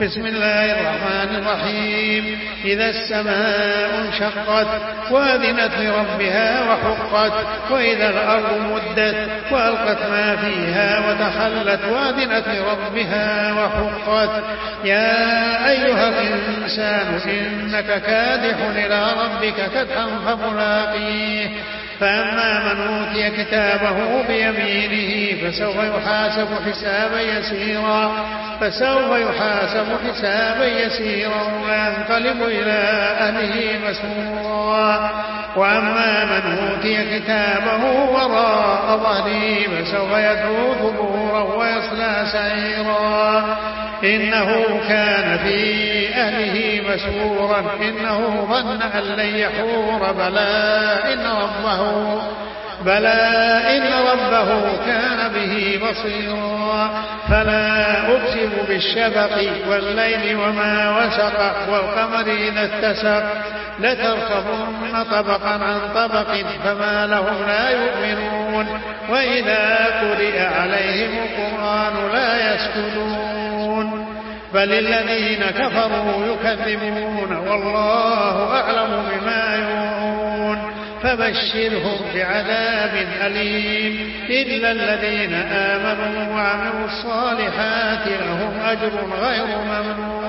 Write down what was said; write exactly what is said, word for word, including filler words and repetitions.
بسم الله الرحمن الرحيم. إذا السماء انشقت وأذنت لربها وحقت وإذا الأرض مدت وألقت ما فيها وتخلت وأذنت لربها وحقت. يا أيها الإنسان إنك كادح إلى ربك كدحا فملاقيه. فأما من أوتي كتابه بيمينه فسوف يحاسب حسابا يسيرا فسوف يحاسب حسابا يسيرا وينقلب إلى أهله مسرورا. وأما من أوتي كتابه وراء ظهره فسوف يدعو ثبورا ويصلى سعيرا إنه كان في أهله مسرورا إنه ظن أن لن يحور بلى إن ربه بلى إن ربه كان به بصيرا. فلا أقسم بالشفق والليل وما وسق والقمر إذا اتسق لتركبن طبقا عن طبق فما لهم لا يؤمنون. وإذا قرئ عليهم القرآن لا يسجدون بل الذين كفروا يكذبون والله أعلم بما يوعون. فبشرهم بعذاب أليم إلا الذين آمنوا وعملوا الصالحات لهم أجر غير ممنون.